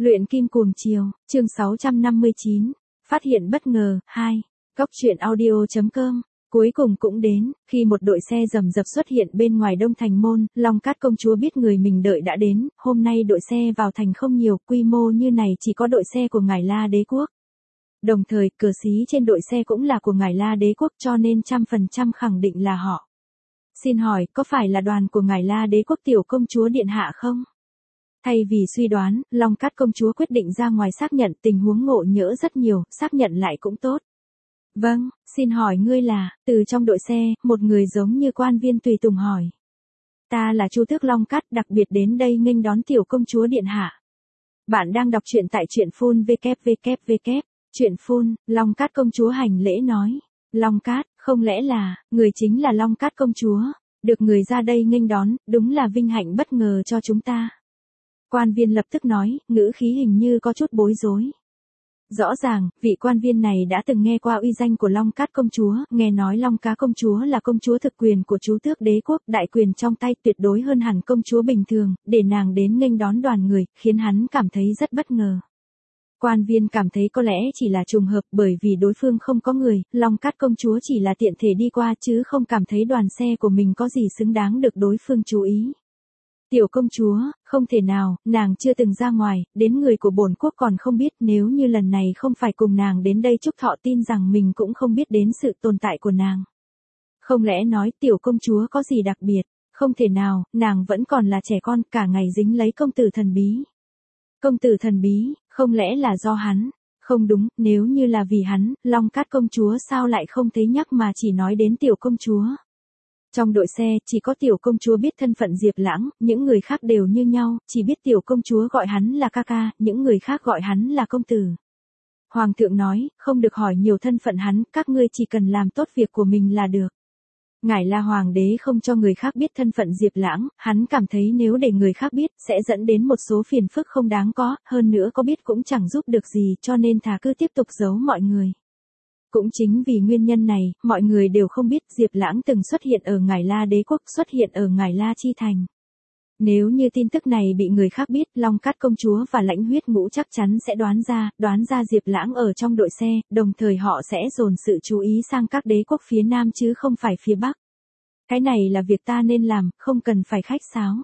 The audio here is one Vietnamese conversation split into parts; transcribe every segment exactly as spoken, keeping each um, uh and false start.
Luyện kim cuồng chiều, chương sáu trăm năm mươi chín, phát hiện bất ngờ, hai, góc truyện audio.com. Cuối cùng cũng đến, khi một đội xe rầm rập xuất hiện bên ngoài Đông Thành môn, Long Cát công chúa biết người mình đợi đã đến, hôm nay đội xe vào thành không nhiều, quy mô như này chỉ có đội xe của ngài La Đế Quốc. Đồng thời, cờ xí trên đội xe cũng là của ngài La Đế Quốc cho nên trăm phần trăm khẳng định là họ. Xin hỏi, có phải là đoàn của ngài La Đế Quốc tiểu công chúa điện hạ không? Thay vì suy đoán, Long Cát công chúa quyết định ra ngoài xác nhận, tình huống ngộ nhỡ rất nhiều, xác nhận lại cũng tốt. Vâng, xin hỏi ngươi là, từ trong đội xe, một người giống như quan viên tùy tùng hỏi. Ta là Chu Tước Long Cát, đặc biệt đến đây nghênh đón tiểu công chúa điện hạ. Bạn đang đọc truyện tại truyện phun www. Truyện phun, Long Cát công chúa hành lễ nói. Long Cát, không lẽ là, người chính là Long Cát công chúa, được người ra đây nghênh đón, đúng là vinh hạnh bất ngờ cho chúng ta. Quan viên lập tức nói, ngữ khí hình như có chút bối rối. Rõ ràng, vị quan viên này đã từng nghe qua uy danh của Long Cát công chúa, nghe nói Long Cá công chúa là công chúa thực quyền của Chu Tước Đế Quốc, đại quyền trong tay tuyệt đối hơn hẳn công chúa bình thường, để nàng đến nghênh đón đoàn người, khiến hắn cảm thấy rất bất ngờ. Quan viên cảm thấy có lẽ chỉ là trùng hợp bởi vì đối phương không có người, Long Cát công chúa chỉ là tiện thể đi qua chứ không cảm thấy đoàn xe của mình có gì xứng đáng được đối phương chú ý. Tiểu công chúa, không thể nào, nàng chưa từng ra ngoài, đến người của bổn quốc còn không biết, nếu như lần này không phải cùng nàng đến đây chúc thọ tin rằng mình cũng không biết đến sự tồn tại của nàng. Không lẽ nói tiểu công chúa có gì đặc biệt, không thể nào, nàng vẫn còn là trẻ con, cả ngày dính lấy công tử thần bí. Công tử thần bí, không lẽ là do hắn? Không đúng, nếu như là vì hắn, Long Cát công chúa sao lại không thấy nhắc mà chỉ nói đến tiểu công chúa? Trong đội xe, chỉ có tiểu công chúa biết thân phận Diệp Lãng, những người khác đều như nhau, chỉ biết tiểu công chúa gọi hắn là ca ca, những người khác gọi hắn là công tử. Hoàng thượng nói, không được hỏi nhiều thân phận hắn, các ngươi chỉ cần làm tốt việc của mình là được. Ngài La Hoàng đế không cho người khác biết thân phận Diệp Lãng, hắn cảm thấy nếu để người khác biết, sẽ dẫn đến một số phiền phức không đáng có, hơn nữa có biết cũng chẳng giúp được gì cho nên thà cứ tiếp tục giấu mọi người. Cũng chính vì nguyên nhân này, mọi người đều không biết Diệp Lãng từng xuất hiện ở ngài La Đế Quốc, xuất hiện ở ngài La Chi Thành. Nếu như tin tức này bị người khác biết, Long Cát công chúa và Lãnh Huyết Ngũ chắc chắn sẽ đoán ra, đoán ra Diệp Lãng ở trong đội xe, đồng thời họ sẽ dồn sự chú ý sang các đế quốc phía Nam chứ không phải phía Bắc. Cái này là việc ta nên làm, không cần phải khách sáo.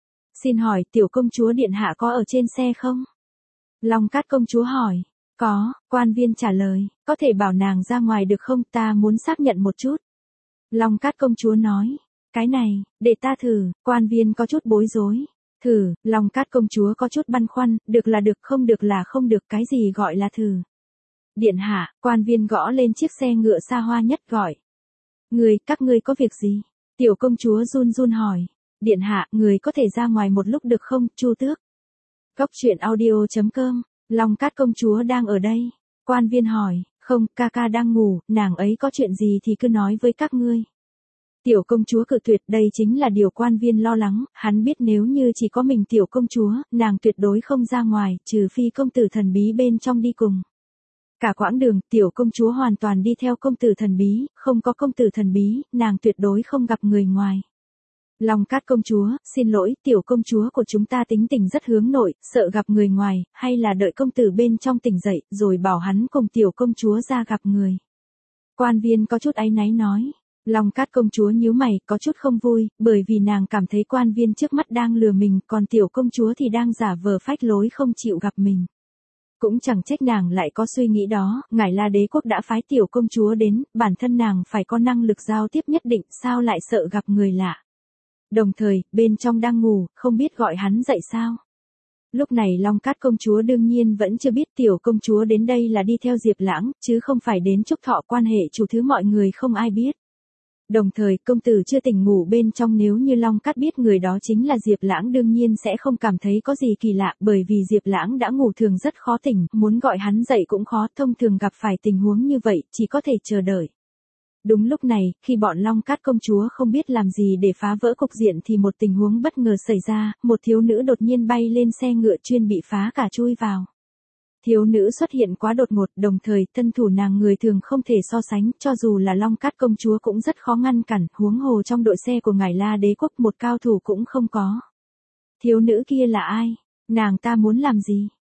Xin hỏi, tiểu công chúa điện hạ có ở trên xe không? Long Cát công chúa hỏi. Có, quan viên trả lời, có thể bảo nàng ra ngoài được không, ta muốn xác nhận một chút. Long Cát công chúa nói, cái này, để ta thử, quan viên có chút bối rối. Thử, Long Cát công chúa có chút băn khoăn, được là được, không được là không được, cái gì gọi là thử. Điện hạ, quan viên gõ lên chiếc xe ngựa xa hoa nhất gọi. Người, các ngươi có việc gì? Tiểu công chúa run run hỏi. Điện hạ, người có thể ra ngoài một lúc được không, Chu Tước? Góc truyện audio.com. Long Cát công chúa đang ở đây. Quan viên hỏi, không, ca ca đang ngủ, nàng ấy có chuyện gì thì cứ nói với các ngươi. Tiểu công chúa cự tuyệt, đây chính là điều quan viên lo lắng, hắn biết nếu như chỉ có mình tiểu công chúa, nàng tuyệt đối không ra ngoài, trừ phi công tử thần bí bên trong đi cùng. Cả quãng đường, tiểu công chúa hoàn toàn đi theo công tử thần bí, không có công tử thần bí, nàng tuyệt đối không gặp người ngoài. Long Cát công chúa, xin lỗi, tiểu công chúa của chúng ta tính tình rất hướng nội, sợ gặp người ngoài, hay là đợi công tử bên trong tỉnh dậy, rồi bảo hắn cùng tiểu công chúa ra gặp người. Quan viên có chút áy náy nói. Long Cát công chúa nhíu mày, có chút không vui, bởi vì nàng cảm thấy quan viên trước mắt đang lừa mình, còn tiểu công chúa thì đang giả vờ phách lối không chịu gặp mình. Cũng chẳng trách nàng lại có suy nghĩ đó, ngài La Đế Quốc đã phái tiểu công chúa đến, bản thân nàng phải có năng lực giao tiếp nhất định, sao lại sợ gặp người lạ. Đồng thời, bên trong đang ngủ, không biết gọi hắn dậy sao. Lúc này Long Cát công chúa đương nhiên vẫn chưa biết tiểu công chúa đến đây là đi theo Diệp Lãng, chứ không phải đến chúc thọ, quan hệ chủ thứ mọi người không ai biết. Đồng thời, công tử chưa tỉnh ngủ bên trong, nếu như Long Cát biết người đó chính là Diệp Lãng đương nhiên sẽ không cảm thấy có gì kỳ lạ, bởi vì Diệp Lãng đã ngủ thường rất khó tỉnh, muốn gọi hắn dậy cũng khó, thông thường gặp phải tình huống như vậy, chỉ có thể chờ đợi. Đúng lúc này, khi bọn Long Cát công chúa không biết làm gì để phá vỡ cục diện thì một tình huống bất ngờ xảy ra, một thiếu nữ đột nhiên bay lên xe ngựa chuyên bị phá cả chui vào. Thiếu nữ xuất hiện quá đột ngột, đồng thời thân thủ nàng người thường không thể so sánh, cho dù là Long Cát công chúa cũng rất khó ngăn cản, huống hồ trong đội xe của ngài La Đế Quốc một cao thủ cũng không có. Thiếu nữ kia là ai? Nàng ta muốn làm gì?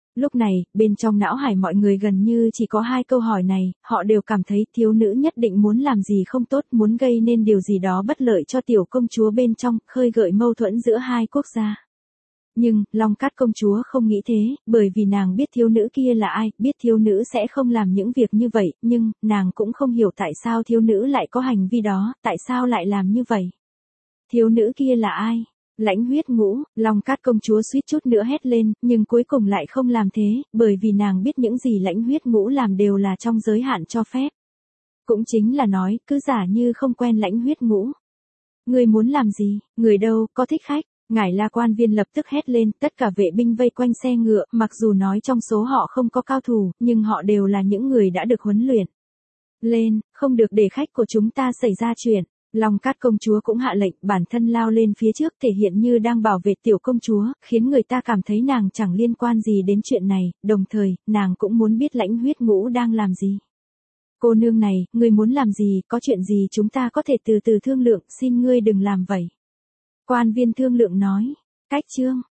Lúc này, bên trong não hải mọi người gần như chỉ có hai câu hỏi này, họ đều cảm thấy thiếu nữ nhất định muốn làm gì không tốt, muốn gây nên điều gì đó bất lợi cho tiểu công chúa bên trong, khơi gợi mâu thuẫn giữa hai quốc gia. Nhưng, Long Cát công chúa không nghĩ thế, bởi vì nàng biết thiếu nữ kia là ai, biết thiếu nữ sẽ không làm những việc như vậy, nhưng, nàng cũng không hiểu tại sao thiếu nữ lại có hành vi đó, tại sao lại làm như vậy. Thiếu nữ kia là ai? Lãnh huyết ngũ, Long Cát công chúa suýt chút nữa hét lên, nhưng cuối cùng lại không làm thế, bởi vì nàng biết những gì lãnh huyết ngũ làm đều là trong giới hạn cho phép. Cũng chính là nói, cứ giả như không quen lãnh huyết ngũ. Người muốn làm gì, người đâu, có thích khách. Ngải La quan viên lập tức hét lên, tất cả vệ binh vây quanh xe ngựa, mặc dù nói trong số họ không có cao thủ, nhưng họ đều là những người đã được huấn luyện. Lên, không được để khách của chúng ta xảy ra chuyện. Long Cát công chúa cũng hạ lệnh, bản thân lao lên phía trước thể hiện như đang bảo vệ tiểu công chúa, khiến người ta cảm thấy nàng chẳng liên quan gì đến chuyện này, đồng thời, nàng cũng muốn biết lãnh huyết ngũ đang làm gì. Cô nương này, ngươi muốn làm gì, có chuyện gì chúng ta có thể từ từ thương lượng, xin ngươi đừng làm vậy. Quan viên thương lượng nói, cách chương,